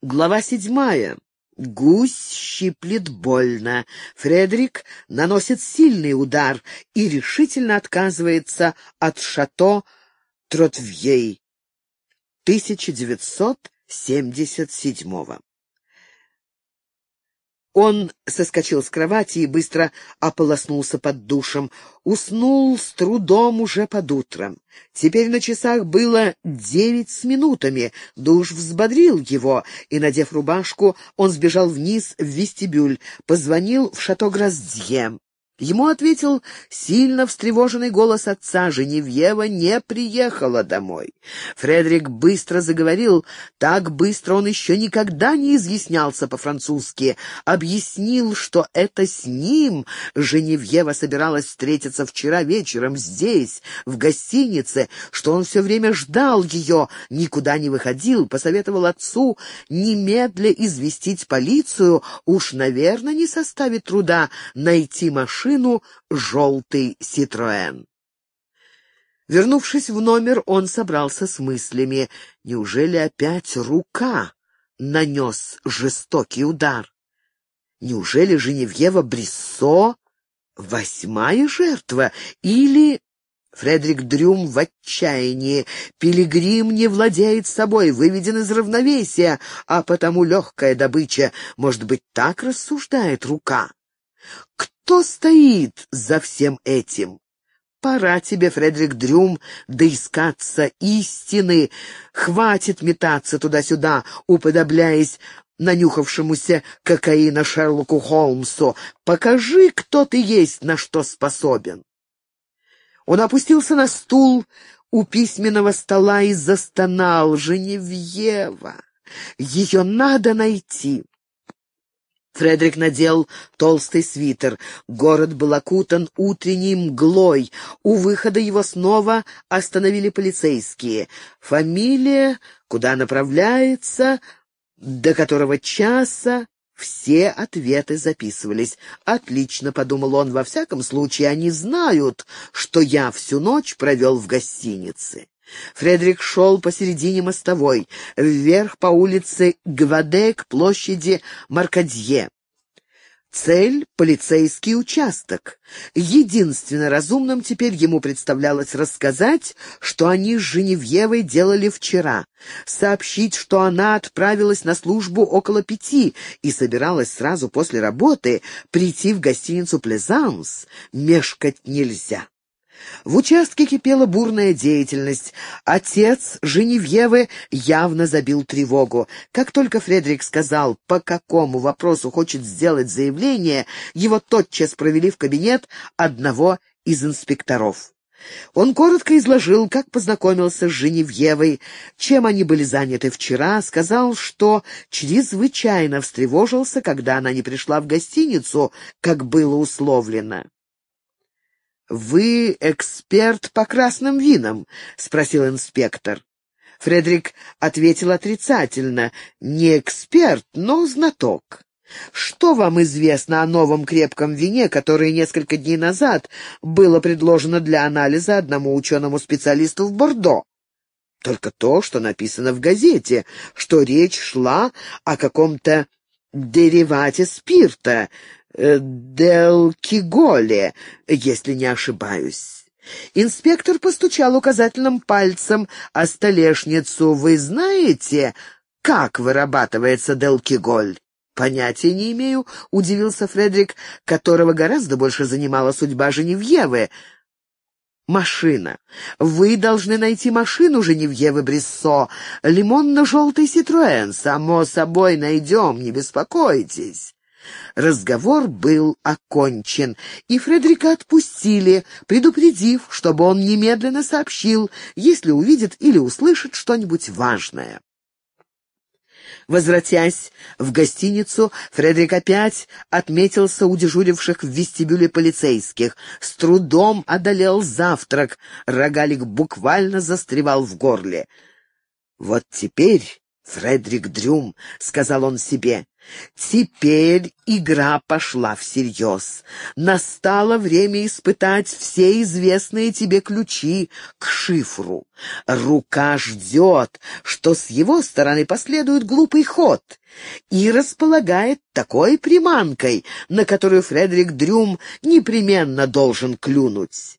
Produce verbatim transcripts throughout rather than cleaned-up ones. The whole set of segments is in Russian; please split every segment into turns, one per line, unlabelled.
Глава седьмая. Гусь щиплет больно. Фредерик наносит сильный удар и решительно отказывается от шато Тротвьей тысяча девятьсот семьдесят седьмого. Он соскочил с кровати и быстро ополоснулся под душем. Уснул с трудом уже под утро. Теперь на часах было девять с минутами. Душ взбодрил его, и, надев рубашку, он сбежал вниз в вестибюль, позвонил в шато Гроздье. Ему ответил сильно встревоженный голос отца: Женевьева не приехала домой. Фредерик быстро заговорил, так быстро он еще никогда не изъяснялся по-французски. Объяснил, что это с ним Женевьева собиралась встретиться вчера вечером здесь, в гостинице, что он все время ждал ее, никуда не выходил, посоветовал отцу немедля известить полицию, уж, наверное, не составит труда найти машину, желтый Ситроэн. Вернувшись в номер, он собрался с мыслями. Неужели опять рука нанес жестокий удар? Неужели Женевьева Бриссо восьмая жертва? Или... Фредерик Дрюм в отчаянии. Пилигрим не владеет собой, выведен из равновесия, а потому легкая добыча. Может быть, так рассуждает рука? Кто стоит за всем этим? Пора тебе, Фредерик Дрюм, доискаться истины. Хватит метаться туда-сюда, уподобляясь нанюхавшемуся кокаина Шерлоку Холмсу. Покажи, кто ты есть, на что способен. Он опустился на стул у письменного стола и застонал. Женевьева! Ее надо найти. Фредерик надел толстый свитер. Город был окутан утренней мглой. У выхода его снова остановили полицейские. Фамилия, куда направляется, до которого часа, все ответы записывались. «Отлично», — подумал он, — «во всяком случае они знают, что я всю ночь провел в гостинице». Фредерик шел посередине мостовой, вверх по улице Гваде к площади Маркадье. Цель — полицейский участок. Единственно разумным теперь ему представлялось рассказать, что они с Женевьевой делали вчера, сообщить, что она отправилась на службу около пяти и собиралась сразу после работы прийти в гостиницу «Плезанс». Мешкать нельзя. В участке кипела бурная деятельность. Отец Женевьевы явно забил тревогу. Как только Фредерик сказал, по какому вопросу хочет сделать заявление, его тотчас провели в кабинет одного из инспекторов. Он коротко изложил, как познакомился с Женевьевой, чем они были заняты вчера, сказал, что чрезвычайно встревожился, когда она не пришла в гостиницу, как было условлено. «Вы эксперт по красным винам?» — спросил инспектор. Фредерик ответил отрицательно. «Не эксперт, но знаток. Что вам известно о новом крепком вине, которое несколько дней назад было предложено для анализа одному ученому-специалисту в Бордо?» «Только то, что написано в газете, что речь шла о каком-то деривате спирта, Делкиголе, если не ошибаюсь». Инспектор постучал указательным пальцем о столешницу. «Вы знаете, как вырабатывается делкиголь?» «Понятия не имею», — удивился Фредерик, которого гораздо больше занимала судьба Женевьевы. «Машина. Вы должны найти машину Женевьевы Бриссо. Лимонно-желтый Ситроэн. Само собой найдем, не беспокойтесь». Разговор был окончен, и Фредерика отпустили, предупредив, чтобы он немедленно сообщил, если увидит или услышит что-нибудь важное. Возвратясь в гостиницу, Фредерик опять отметился у дежуривших в вестибюле полицейских. С трудом одолел завтрак, рогалик буквально застревал в горле. Вот теперь «Фредерик Дрюм», — сказал он себе, — «теперь игра пошла всерьез. Настало время испытать все известные тебе ключи к шифру. Рука ждет, что с его стороны последует глупый ход, и располагает такой приманкой, на которую Фредерик Дрюм непременно должен клюнуть».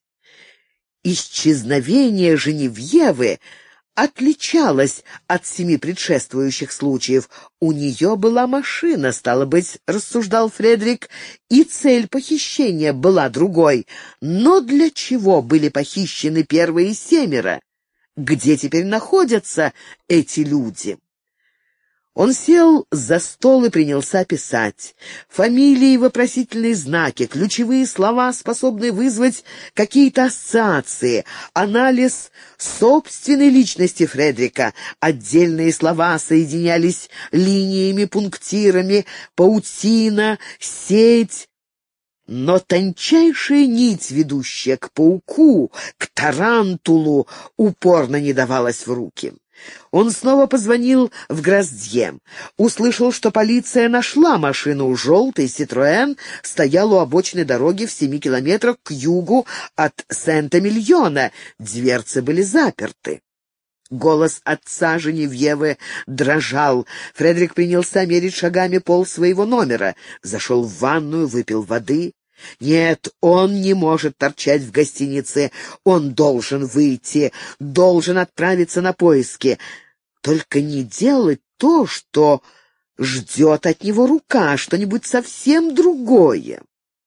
Исчезновение Женевьевы отличалась от семи предшествующих случаев. У нее была машина, стало быть, рассуждал Фредерик, и цель похищения была другой. Но для чего были похищены первые семеро? Где теперь находятся эти люди? Он сел за стол и принялся писать. Фамилии, вопросительные знаки, ключевые слова, способные вызвать какие-то ассоциации, анализ собственной личности Фредерика. Отдельные слова соединялись линиями, пунктирами, паутина, сеть. Но тончайшая нить, ведущая к пауку, к тарантулу, упорно не давалась в руки. Он снова позвонил в Гроздье. Услышал, что полиция нашла машину. Желтый «Ситроэн» стоял у обочины дороги в семи километрах к югу от Сент-Эмильона. Дверцы были заперты. Голос отца Женевьевы дрожал. Фредерик принялся мерить шагами пол своего номера. Зашел в ванную, выпил воды. Нет, он не может торчать в гостинице. Он должен выйти, должен отправиться на поиски. Только не делать то, что ждет от него рука, что-нибудь совсем другое.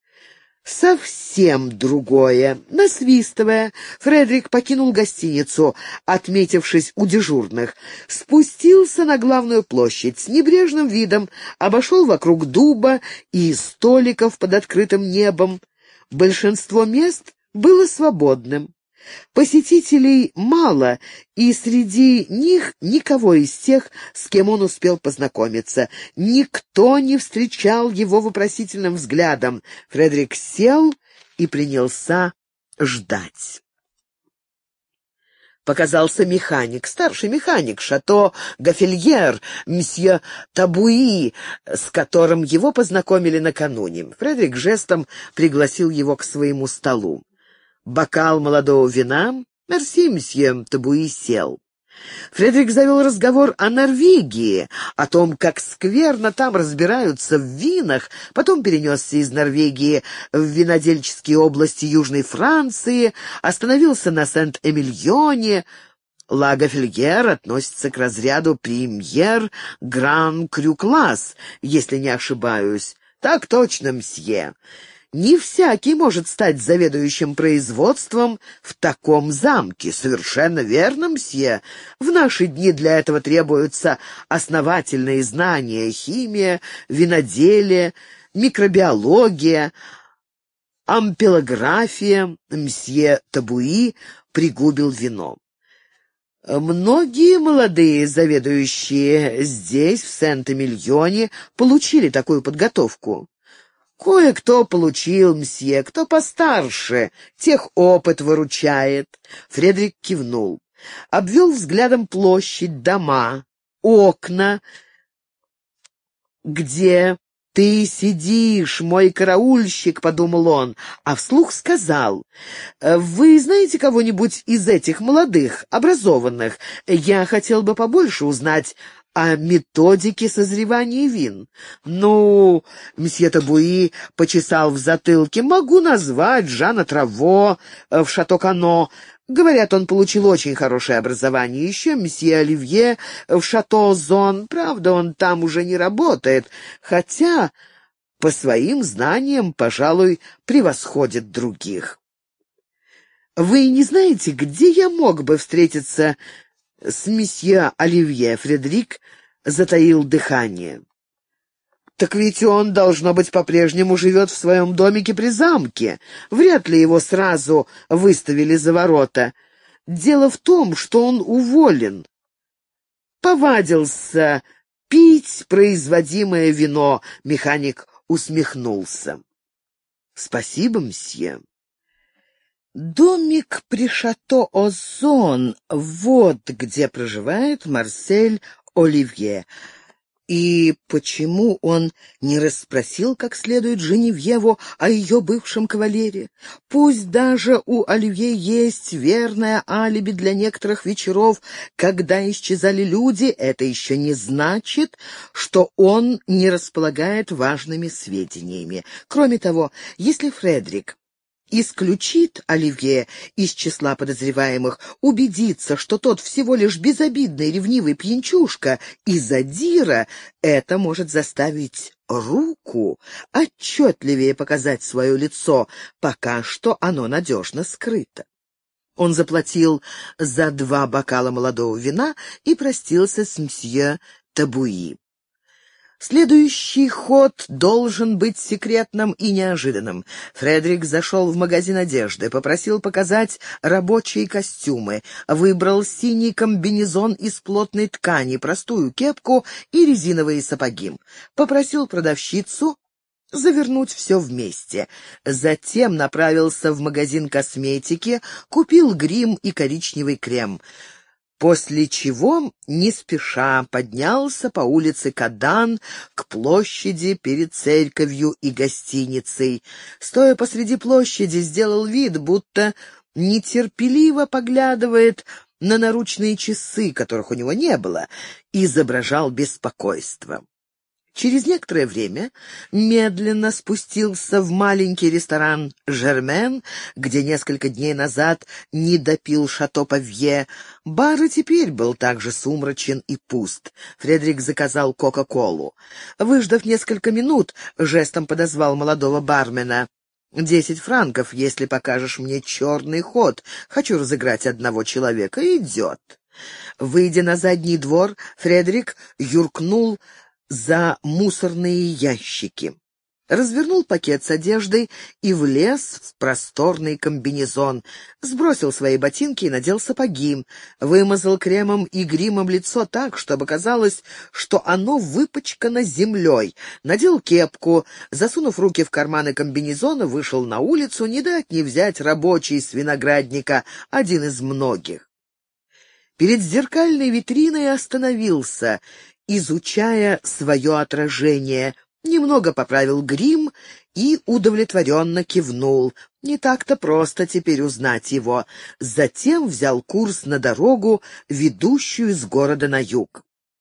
Совсем другое. Насвистывая, Фредерик покинул гостиницу, отметившись у дежурных, спустился на главную площадь с небрежным видом, обошел вокруг дуба и столиков под открытым небом. Большинство мест было свободным. Посетителей мало, и среди них никого из тех, с кем он успел познакомиться. Никто не встречал его вопросительным взглядом. Фредерик сел и принялся ждать. Показался механик, старший механик Шато Гафельер, мсье Табуи, с которым его познакомили накануне. Фредерик жестом пригласил его к своему столу. Бокал молодого вина. «Мерси, мсье», Табуи сел. Фредерик завел разговор о Норвегии, о том, как скверно там разбираются в винах, потом перенесся из Норвегии в винодельческие области Южной Франции, остановился на Сент-Эмильоне. Ла Гафельер относится к разряду премьер гран-крю-класс, если не ошибаюсь. «Так точно, мсье. Не всякий может стать заведующим производством в таком замке. Совершенно верно, мсье. В наши дни для этого требуются основательные знания: химия, виноделие, микробиология, ампелография». Мсье Табуи пригубил вино. Многие молодые заведующие здесь, в Сент-Эмильоне, получили такую подготовку. «Кое-кто получил, мсье, кто постарше, тех опыт выручает». Фредерик кивнул. Обвел взглядом площадь, дома, окна, где «ты сидишь, мой караульщик», — подумал он, а вслух сказал: «Вы знаете кого-нибудь из этих молодых, образованных? Я хотел бы побольше узнать о методике созревания вин». «Ну...» — мсье Табуи почесал в затылке. «Могу назвать Жана Траво в Шато-Кано. Говорят, он получил очень хорошее образование. Еще мсье Оливье в Шато-Зон. Правда, он там уже не работает, хотя по своим знаниям, пожалуй, превосходит других». «Вы не знаете, где я мог бы встретиться с месье Оливье?» Фредерик затаил дыхание. «Так ведь он, должно быть, по-прежнему живет в своем домике при замке. Вряд ли его сразу выставили за ворота. Дело в том, что он уволен. Повадился пить производимое вино». Механик усмехнулся. «Спасибо, мсье». Домик при Шато-Озон — вот где проживает Марсель Оливье. И почему он не расспросил как следует Женевьеву о ее бывшем кавалере? Пусть даже у Оливье есть верное алиби для некоторых вечеров, когда исчезали люди, это еще не значит, что он не располагает важными сведениями. Кроме того, если Фредерик исключит Оливье из числа подозреваемых, убедиться, что тот всего лишь безобидный ревнивый пьянчушка и задира, это может заставить руку отчетливее показать свое лицо, пока что оно надежно скрыто. Он заплатил за два бокала молодого вина и простился с мсье Табуи. Следующий ход должен быть секретным и неожиданным. Фредерик зашел в магазин одежды, попросил показать рабочие костюмы, выбрал синий комбинезон из плотной ткани, простую кепку и резиновые сапоги. Попросил продавщицу завернуть все вместе. Затем направился в магазин косметики, купил грим и коричневый крем. После чего, не спеша, поднялся по улице Кадан к площади перед церковью и гостиницей. Стоя посреди площади, сделал вид, будто нетерпеливо поглядывает на наручные часы, которых у него не было, и изображал беспокойство. Через некоторое время медленно спустился в маленький ресторан «Жермен», где несколько дней назад не допил шато Павье. Бар и теперь был также сумрачен и пуст. Фредерик заказал кока-колу. Выждав несколько минут, жестом подозвал молодого бармена. «Десять франков, если покажешь мне черный ход. Хочу разыграть одного человека. Идет». Выйдя на задний двор, Фредерик юркнул за мусорные ящики, развернул пакет с одеждой и влез в просторный комбинезон, сбросил свои ботинки и надел сапоги, вымазал кремом и гримом лицо так, чтобы казалось, что оно выпачкано землей, надел кепку, засунув руки в карманы комбинезона, вышел на улицу, не дать не взять рабочий с виноградника, один из многих. Перед зеркальной витриной остановился, изучая свое отражение, немного поправил грим и удовлетворенно кивнул. Не так-то просто теперь узнать его. Затем взял курс на дорогу, ведущую из города на юг.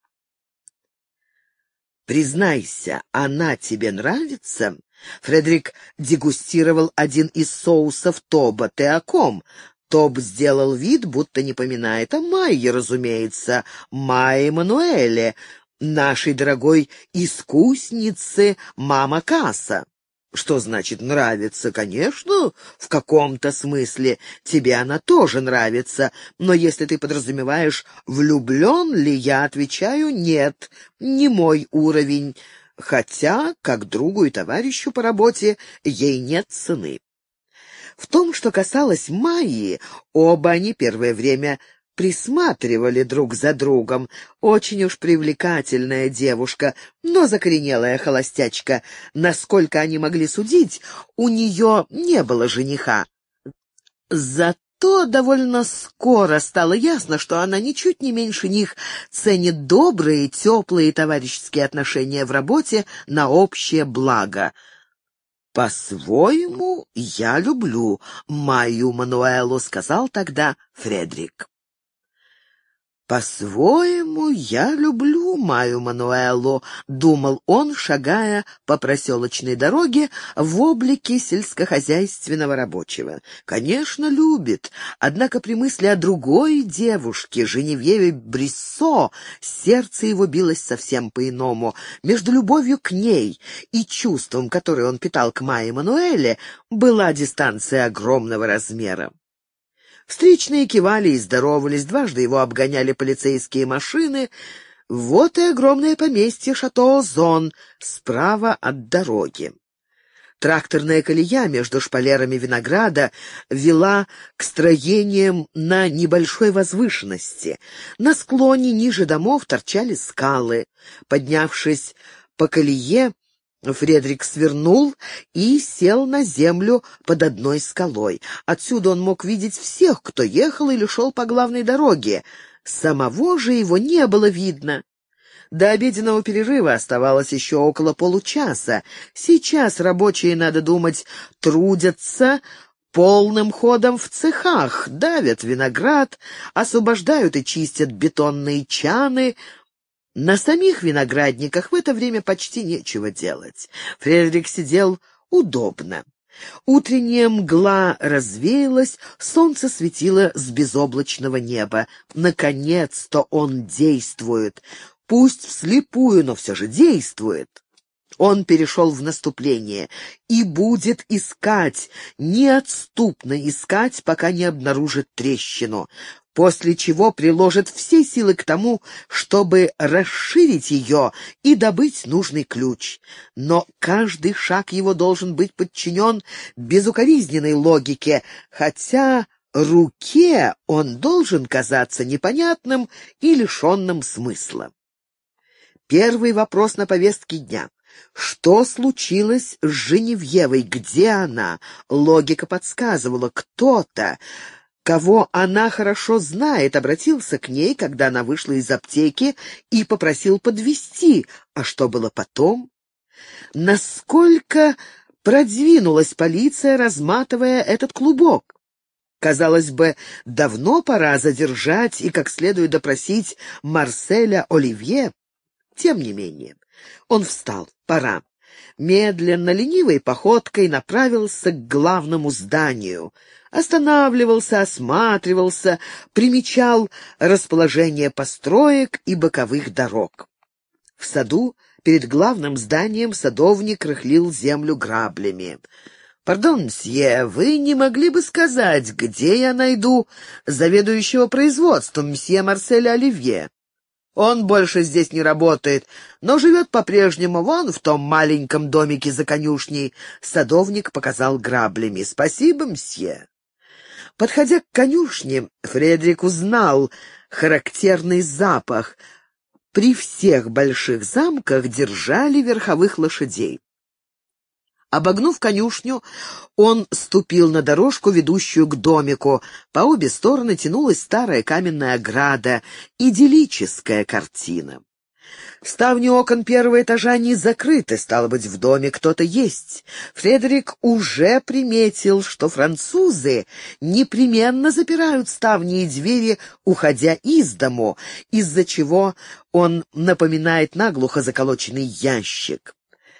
«Признайся, она тебе нравится?» Фредерик дегустировал один из соусов Тоба. «Ты о ком?» Тоб сделал вид, будто не поминает о Майе, разумеется, Майе Мануэле, нашей дорогой искуснице мама Касса. Что значит «нравится»? Конечно, в каком-то смысле тебе она тоже нравится, но если ты подразумеваешь, влюблен ли, я отвечаю «нет», не мой уровень, хотя, как другу и товарищу по работе, ей нет цены. В том, что касалось Майи, оба они первое время присматривали друг за другом. Очень уж привлекательная девушка, но закоренелая холостячка. Насколько они могли судить, у нее не было жениха. Зато довольно скоро стало ясно, что она ничуть не меньше них ценит добрые, теплые товарищеские отношения в работе на общее благо. «По-своему, я люблю Майю Мануэлу», — сказал тогда Фредерик. «По-своему, я люблю Майю Мануэлу», — думал он, шагая по проселочной дороге в облике сельскохозяйственного рабочего. «Конечно, любит, однако при мысли о другой девушке, Женевьеве Бриссо, сердце его билось совсем по-иному. Между любовью к ней и чувством, которое он питал к Майе Мануэле, была дистанция огромного размера. Встречные кивали и здоровались, дважды его обгоняли полицейские машины. Вот и огромное поместье Шато-Озон справа от дороги. Тракторная колея между шпалерами винограда вела к строениям на небольшой возвышенности. На склоне ниже домов торчали скалы. Поднявшись по колее, Фредерик свернул и сел на землю под одной скалой. Отсюда он мог видеть всех, кто ехал или шел по главной дороге. Самого же его не было видно. До обеденного перерыва оставалось еще около получаса. Сейчас рабочие, надо думать, трудятся полным ходом в цехах, давят виноград, освобождают и чистят бетонные чаны. На самих виноградниках в это время почти нечего делать. Фредерик сидел удобно. Утренняя мгла развеялась, солнце светило с безоблачного неба. Наконец-то он действует. Пусть вслепую, но все же действует. Он перешел в наступление и будет искать, неотступно искать, пока не обнаружит трещину, после чего приложит все силы к тому, чтобы расширить ее и добыть нужный ключ. Но каждый шаг его должен быть подчинен безукоризненной логике, хотя руке он должен казаться непонятным и лишенным смысла. Первый вопрос на повестке дня. Что случилось с Женевьевой? Где она? Логика подсказывала, кто-то, кого она хорошо знает, обратился к ней, когда она вышла из аптеки, и попросил подвезти. А что было потом? Насколько продвинулась полиция, разматывая этот клубок? Казалось бы, давно пора задержать и как следует допросить Марселя Оливье. Тем не менее, он встал. Пора. Медленно, ленивой походкой направился к главному зданию. Останавливался, осматривался, примечал расположение построек и боковых дорог. В саду перед главным зданием садовник рыхлил землю граблями. «Пардон, мсье, вы не могли бы сказать, где я найду заведующего производством, мсье Марселя Оливье? Он больше здесь не работает, но живет по-прежнему вон в том маленьком домике за конюшней». Садовник показал граблями. «Спасибо, мсье». Подходя к конюшне, Фредерик узнал характерный запах. При всех больших замках держали верховых лошадей. Обогнув конюшню, он ступил на дорожку, ведущую к домику. По обе стороны тянулась старая каменная ограда, идиллическая картина. Ставни окон первого этажа не закрыты, стало быть, в доме кто-то есть. Фредерик уже приметил, что французы непременно запирают ставни и двери, уходя из дому, из-за чего он напоминает наглухо заколоченный ящик.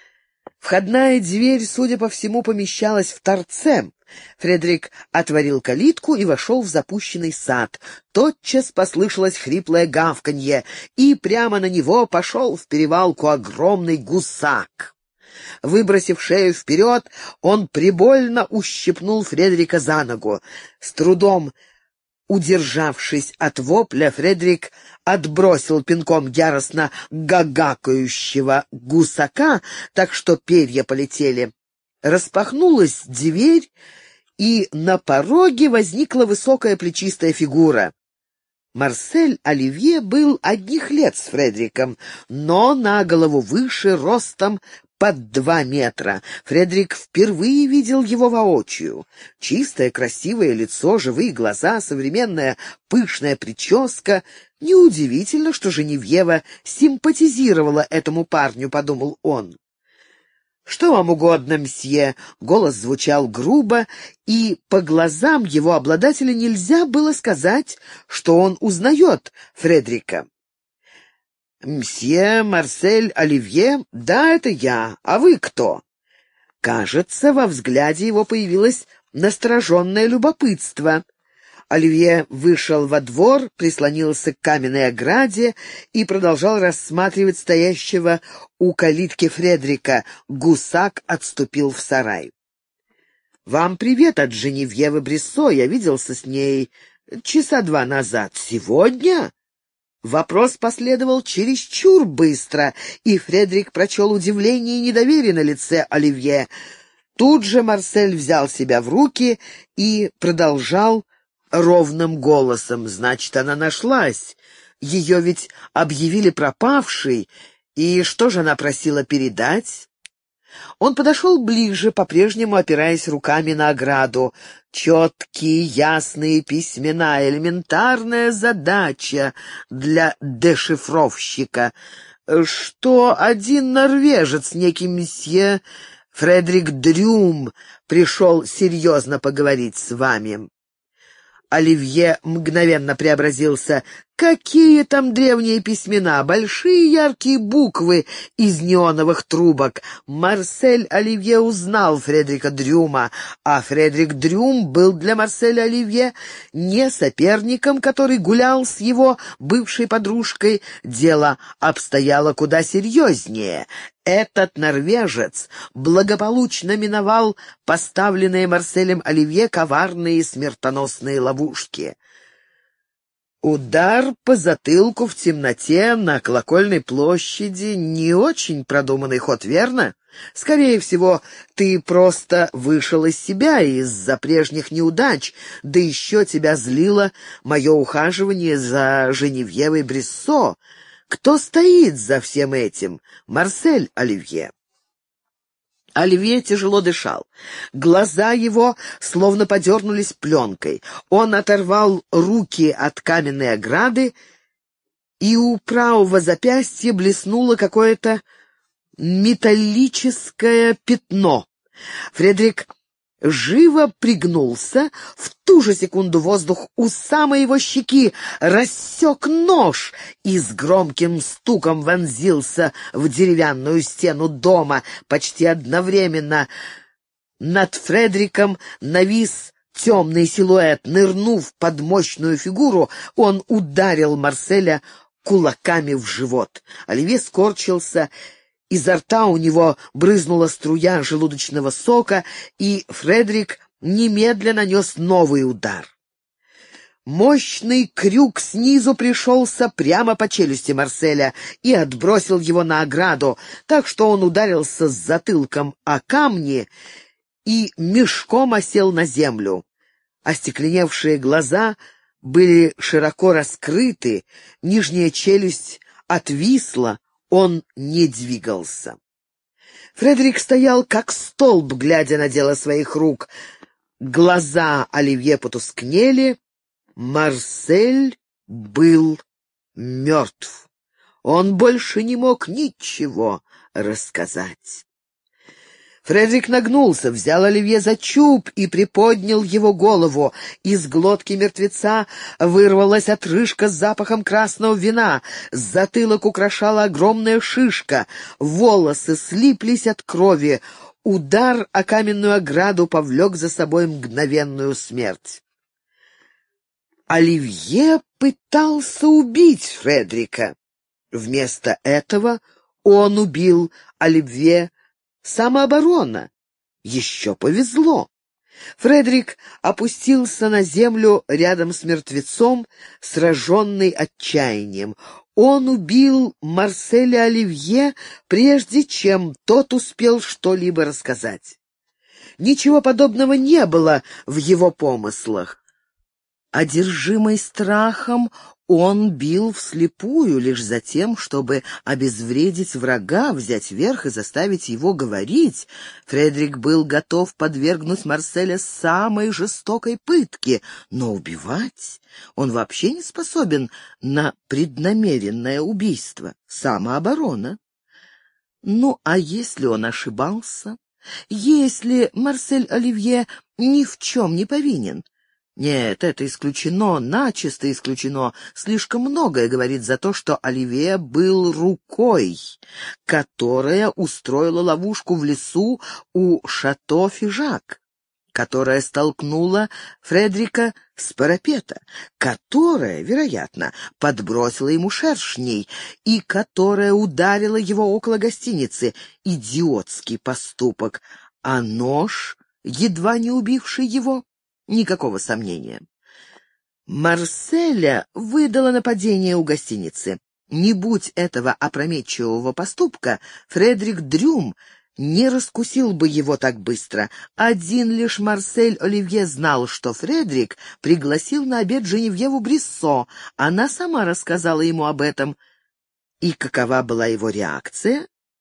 Входная дверь, судя по всему, помещалась в торце. Фредерик отворил калитку и вошел в запущенный сад. Тотчас послышалось хриплое гавканье, и прямо на него пошел в перевалку огромный гусак. Выбросив шею вперед, он прибольно ущипнул Фредерика за ногу. С трудом удержавшись от вопля, Фредерик отбросил пинком яростно гагакающего гусака, так что перья полетели. Распахнулась дверь, и на пороге возникла высокая плечистая фигура. Марсель Оливье был одних лет с Фредериком, но на голову выше, ростом под два метра. Фредерик впервые видел его воочию. Чистое, красивое лицо, живые глаза, современная пышная прическа. Неудивительно, что Женевьева симпатизировала этому парню, подумал он. «Что вам угодно, мсье?» Голос звучал грубо, и по глазам его обладателя нельзя было сказать, что он узнает Фредерика. «Мсье Марсель Оливье? Да, это я. А вы кто?» Кажется, во взгляде его появилось настороженное любопытство. Оливье вышел во двор, прислонился к каменной ограде и продолжал рассматривать стоящего у калитки Фредерика. Гусак отступил в сарай. «Вам привет от Женевьевы Брессо. Я виделся с ней часа два назад. Сегодня?» Вопрос последовал чересчур быстро, и Фредерик прочел удивление и недоверие на лице Оливье. Тут же Марсель взял себя в руки и продолжал ровным голосом. «Значит, она нашлась. Ее ведь объявили пропавшей. И что же она просила передать?» Он подошел ближе, по-прежнему опираясь руками на ограду. Четкие, ясные письмена, элементарная задача для дешифровщика. что один норвежец, некий месье Фредерик Дрюм, пришел серьезно поговорить с вами». Оливье мгновенно преобразился. Какие там древние письмена, большие яркие буквы из неоновых трубок. Марсель Оливье узнал Фредерика Дрюма, а Фредерик Дрюм был для Марселя Оливье не соперником, который гулял с его бывшей подружкой. Дело обстояло куда серьезнее. Этот норвежец благополучно миновал поставленные Марселем Оливье коварные смертоносные ловушки. Удар по затылку в темноте на Колокольной площади — не очень продуманный ход, верно? Скорее всего, ты просто вышел из себя из-за прежних неудач, да еще тебя злило мое ухаживание за Женевьевой Бриссо. Кто стоит за всем этим? Марсель Оливье. Оливье тяжело дышал. Глаза его словно подернулись пленкой. Он оторвал руки от каменной ограды, и у правого запястья блеснуло какое-то металлическое пятно. Фредерик живо пригнулся. В ту же секунду воздух у самой его щеки рассек нож и с громким стуком вонзился в деревянную стену дома. Почти одновременно над Фредериком навис темный силуэт. Нырнув под мощную фигуру, он ударил Марселя кулаками в живот. Оливье скорчился. Изо рта у него брызнула струя желудочного сока, и Фредерик немедленно нанес новый удар. Мощный крюк снизу пришелся прямо по челюсти Марселя и отбросил его на ограду, так что он ударился с затылком о камни и мешком осел на землю. Остекленевшие глаза были широко раскрыты, нижняя челюсть отвисла, он не двигался. Фредерик стоял как столб, глядя на дело своих рук. Глаза Оливье потускнели. Марсель был мертв. Он больше не мог ничего рассказать. Фредерик нагнулся, взял Оливье за чуб и приподнял его голову. Из глотки мертвеца вырвалась отрыжка с запахом красного вина. Затылок украшала огромная шишка. Волосы слиплись от крови. Удар о каменную ограду повлек за собой мгновенную смерть. Оливье пытался убить Фредерика. Вместо этого он убил Оливье. Самооборона. Еще повезло. Фредерик опустился на землю рядом с мертвецом, сраженный отчаянием. Он убил Марселя Оливье, прежде чем тот успел что-либо рассказать. Ничего подобного не было в его помыслах. Одержимый страхом, он бил вслепую лишь за тем, чтобы обезвредить врага, взять верх и заставить его говорить. Фредерик был готов подвергнуть Марселя самой жестокой пытке, но убивать он вообще не способен на преднамеренное убийство, самооборона. Ну, а если он ошибался? Если Марсель Оливье ни в чем не повинен? Нет, это исключено, начисто исключено. Слишком многое говорит за то, что Оливье был рукой, которая устроила ловушку в лесу у шато Фижак, которая столкнула Фредерика с парапета, которая, вероятно, подбросила ему шершней и которая ударила его около гостиницы. Идиотский поступок. А нож, едва не убивший его? Никакого сомнения. Марселя выдало нападение у гостиницы. Не будь этого опрометчивого поступка, Фредерик Дрюм не раскусил бы его так быстро. Один лишь Марсель Оливье знал, что Фредерик пригласил на обед Женевьеву Бриссо. Она сама рассказала ему об этом. И какова была его реакция?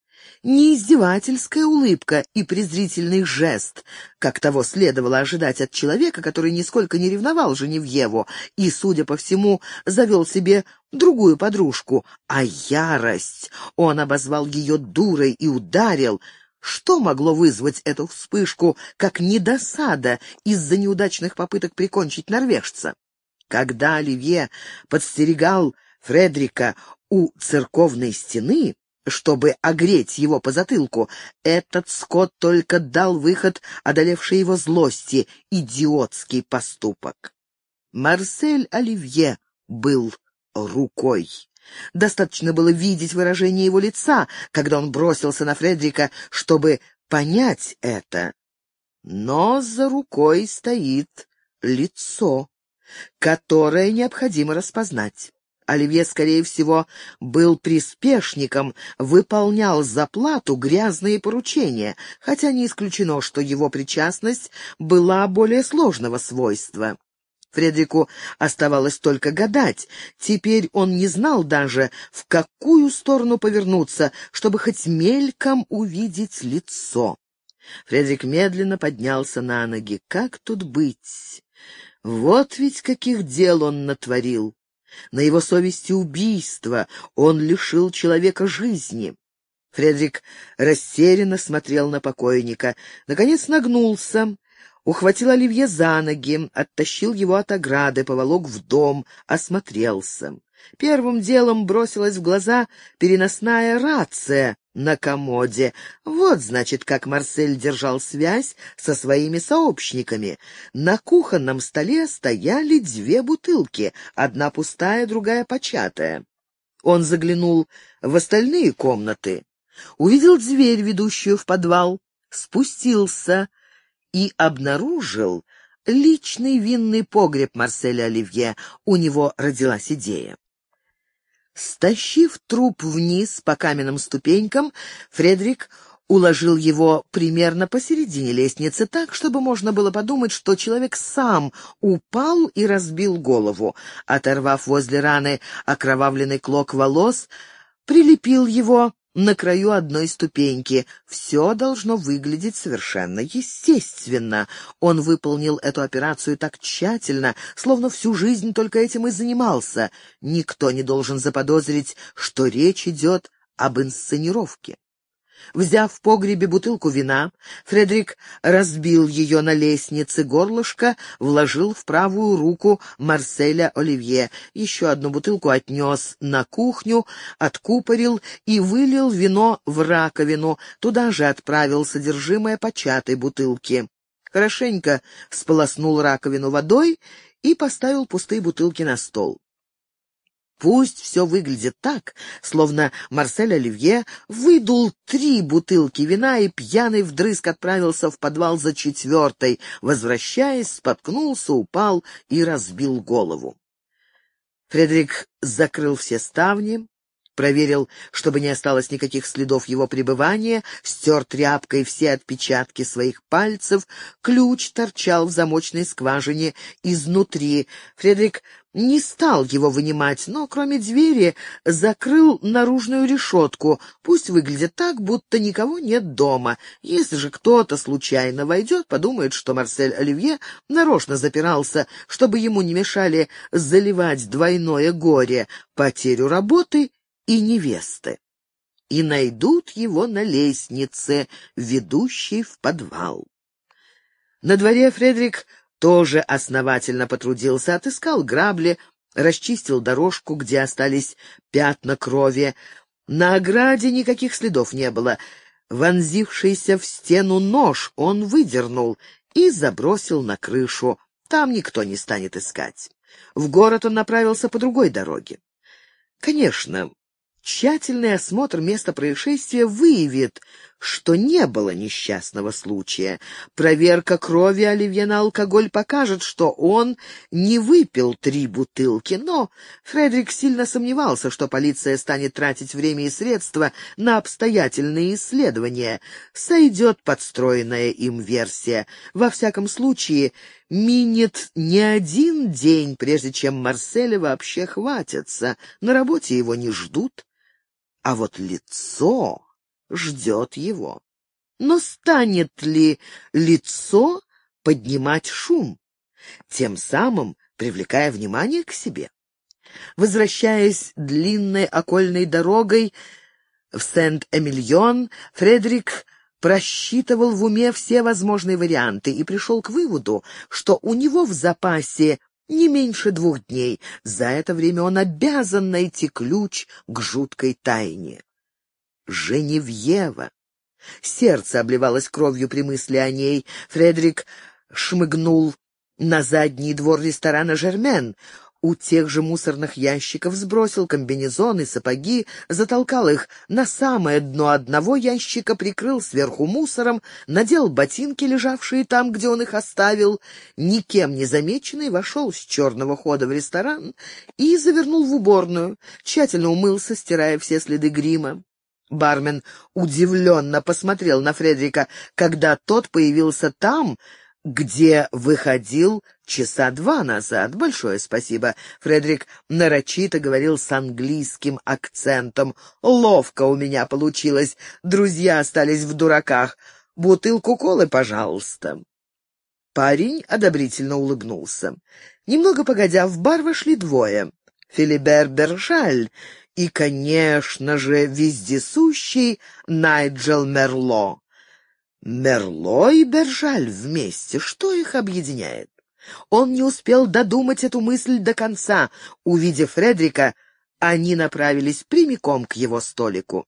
не издевательская улыбка и презрительный жест, как того следовало ожидать от человека, который нисколько не ревновал Женевьеву и, судя по всему, завел себе другую подружку, а ярость. Он обозвал ее дурой и ударил. Что могло вызвать эту вспышку, как недосада из-за неудачных попыток прикончить норвежца? Когда Оливье подстерегал Фредрика у церковной стены, чтобы огреть его по затылку, этот скот только дал выход одолевшей его злости, идиотский поступок. Марсель Оливье был рукой. Достаточно было видеть выражение его лица, когда он бросился на Фредрика, чтобы понять это. Но за рукой стоит лицо, которое необходимо распознать. Оливье, скорее всего, был приспешником, выполнял за плату грязные поручения, хотя не исключено, что его причастность была более сложного свойства. Фредрику оставалось только гадать. Теперь он не знал даже, в какую сторону повернуться, чтобы хоть мельком увидеть лицо. Фредрик медленно поднялся на ноги. Как тут быть? Вот ведь каких дел он натворил. На его совести убийство, он лишил человека жизни. Фредрик растерянно смотрел на покойника. Наконец нагнулся, ухватил Оливье за ноги, оттащил его от ограды, поволок в дом, осмотрелся. Первым делом бросилась в глаза переносная рация на комоде. Вот, значит, как Марсель держал связь со своими сообщниками. На кухонном столе стояли две бутылки, одна пустая, другая початая. Он заглянул в остальные комнаты, увидел дверь, ведущую в подвал, спустился и обнаружил личный винный погреб Марселя Оливье. У него родилась идея. Стащив труп вниз по каменным ступенькам, Фредрик уложил его примерно посередине лестницы так, чтобы можно было подумать, что человек сам упал и разбил голову. Оторвав возле раны окровавленный клок волос, прилепил его на краю одной ступеньки. Все должно выглядеть совершенно естественно. Он выполнил эту операцию так тщательно, словно всю жизнь только этим и занимался. Никто не должен заподозрить, что речь идет об инсценировке. Взяв в погребе бутылку вина, Фредрик разбил ее на лестнице, горлышко вложил в правую руку Марселя Оливье, еще одну бутылку отнес на кухню, откупорил и вылил вино в раковину, туда же отправил содержимое початой бутылки. Хорошенько сполоснул раковину водой и поставил пустые бутылки на стол. Пусть все выглядит так, словно Марсель Оливье выдул три бутылки вина и пьяный вдрызг отправился в подвал за четвертой, возвращаясь, споткнулся, упал и разбил голову. Фредрик закрыл все ставни, проверил, чтобы не осталось никаких следов его пребывания, стер тряпкой все отпечатки своих пальцев, ключ торчал в замочной скважине изнутри. Фредрик не стал его вынимать, но кроме двери закрыл наружную решетку. Пусть выглядит так, будто никого нет дома. Если же кто-то случайно войдет, подумает, что Марсель Оливье нарочно запирался, чтобы ему не мешали заливать двойное горе, потерю работы и невесты. И найдут его на лестнице, ведущей в подвал. На дворе Фредрик тоже основательно потрудился, отыскал грабли, расчистил дорожку, где остались пятна крови. На ограде никаких следов не было. Вонзившийся в стену нож он выдернул и забросил на крышу. Там никто не станет искать. В город он направился по другой дороге. Конечно, тщательный осмотр места происшествия выявит, что не было несчастного случая. Проверка крови Оливье на алкоголь покажет, что он не выпил три бутылки, но Фредрик сильно сомневался, что полиция станет тратить время и средства на обстоятельные исследования. Сойдет подстроенная им версия. Во всяком случае, минет не один день, прежде чем Марселя вообще хватятся. На работе его не ждут. А вот лицо... ждет его. Но станет ли лицо поднимать шум, тем самым привлекая внимание к себе? Возвращаясь длинной окольной дорогой в Сент-Эмильон, Фредерик просчитывал в уме все возможные варианты и пришел к выводу, что у него в запасе не меньше двух дней. За это время он обязан найти ключ к жуткой тайне. Женевьева. Сердце обливалось кровью при мысли о ней. Фредерик шмыгнул на задний двор ресторана «Жермен». У тех же мусорных ящиков сбросил комбинезоны, сапоги, затолкал их на самое дно одного ящика, прикрыл сверху мусором, надел ботинки, лежавшие там, где он их оставил, никем не замеченный, вошел с черного хода в ресторан и завернул в уборную, тщательно умылся, стирая все следы грима. Бармен удивленно посмотрел на Фредерика, когда тот появился там, где выходил часа два назад. «Большое спасибо». Фредерик нарочито говорил с английским акцентом. «Ловко у меня получилось. Друзья остались в дураках. Бутылку колы, пожалуйста». Парень одобрительно улыбнулся. Немного погодя, в бар вошли двое. Филибер Бержаль и, конечно же, вездесущий Найджел Мерло. Мерло и Бержаль вместе. Что их объединяет? Он не успел додумать эту мысль до конца. Увидев Фредерика, они направились прямиком к его столику.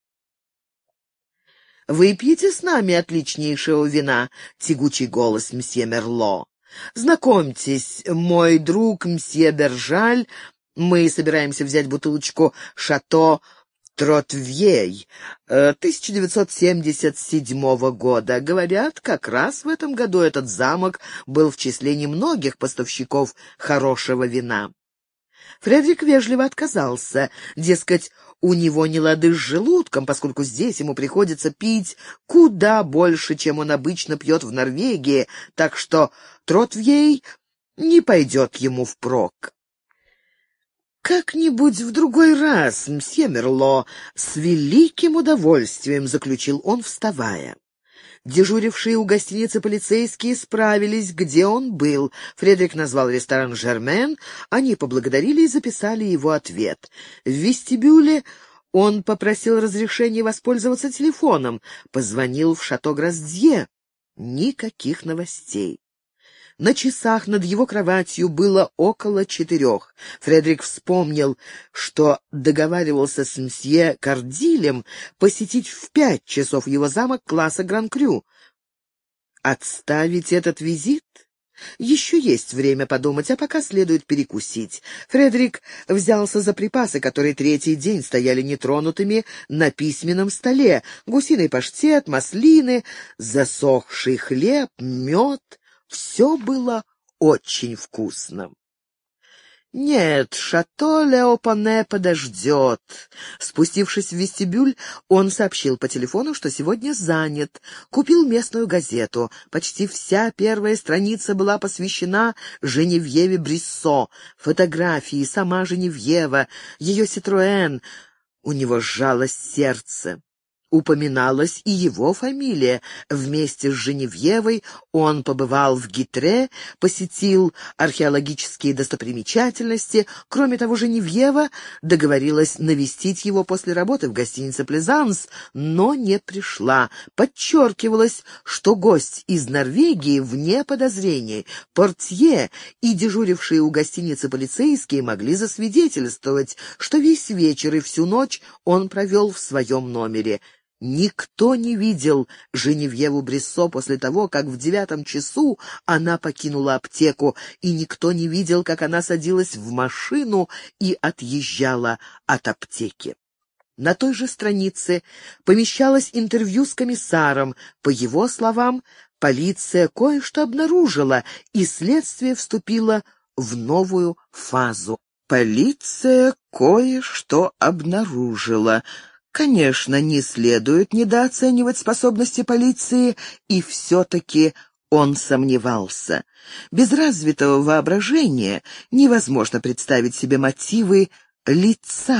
«Выпьете с нами отличнейшего вина?» — тягучий голос мсье Мерло. «Знакомьтесь, мой друг мсье Бержаль. Мы собираемся взять бутылочку «Шато Тротвьей» тысяча девятьсот семьдесят седьмого года. Говорят, как раз в этом году этот замок был в числе немногих поставщиков хорошего вина». Фредерик вежливо отказался, дескать, у него не лады с желудком, поскольку здесь ему приходится пить куда больше, чем он обычно пьет в Норвегии, так что Тротвьей не пойдет ему впрок. «Как-нибудь в другой раз, мсье Мерло», — с великим удовольствием заключил он, вставая. Дежурившие у гостиницы полицейские справились, где он был. Фредерик назвал ресторан «Жермен», они поблагодарили и записали его ответ. В вестибюле он попросил разрешения воспользоваться телефоном, позвонил в шато Гроздье. Никаких новостей. На часах над его кроватью было около четырех. Фредерик вспомнил, что договаривался с мсье Кардилем посетить в пять часов его замок класса Гран-Крю. Отставить этот визит? Еще есть время подумать, а пока следует перекусить. Фредерик взялся за припасы, которые третий день стояли нетронутыми на письменном столе. Гусиный паштет, маслины, засохший хлеб, мед. Все было очень вкусно. Нет, шато Леопоне подождет. Спустившись в вестибюль, он сообщил по телефону, что сегодня занят. Купил местную газету. Почти вся первая страница была посвящена Женевьеве Бриссо. Фотографии, сама Женевьева, ее Ситроэн. У него сжалось сердце. Упоминалась и его фамилия. Вместе с Женевьевой он побывал в Гитре, посетил археологические достопримечательности. Кроме того, Женевьева договорилась навестить его после работы в гостинице «Плезанс», но не пришла. Подчеркивалось, что гость из Норвегии вне подозрений. Портье и дежурившие у гостиницы полицейские могли засвидетельствовать, что весь вечер и всю ночь он провел в своем номере. Никто не видел Женевьеву Бриссо после того, как в девятом часу она покинула аптеку, и никто не видел, как она садилась в машину и отъезжала от аптеки. На той же странице помещалось интервью с комиссаром. По его словам, полиция кое-что обнаружила, и следствие вступило в новую фазу. Полиция кое-что обнаружила. Конечно, не следует недооценивать способности полиции, и все-таки он сомневался. Без развитого воображения невозможно представить себе мотивы лица.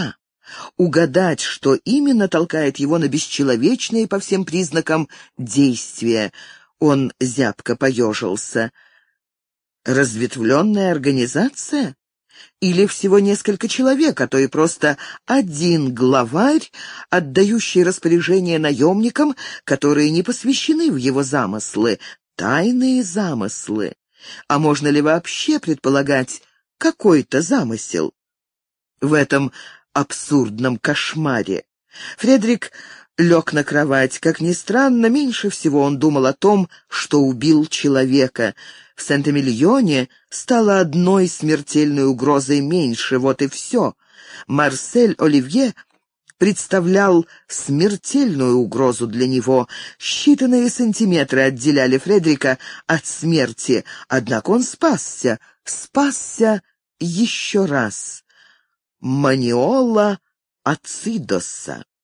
угадать, что именно толкает его на бесчеловечные по всем признакам действия. Он зябко поежился. Разветвленная организация? Или всего несколько человек, а то и просто один главарь, отдающий распоряжение наемникам, которые не посвящены в его замыслы, тайные замыслы? А можно ли вообще предполагать какой-то замысел в этом абсурдном кошмаре? Фредерик лег на кровать. Как ни странно, меньше всего он думал о том, что убил человека. В Сент-Эмильоне стало одной смертельной угрозой меньше, вот и все. Марсель Оливье представлял смертельную угрозу для него. Считанные сантиметры отделяли Фредерика от смерти, однако он спасся, спасся еще раз. Маниола Ацидоса.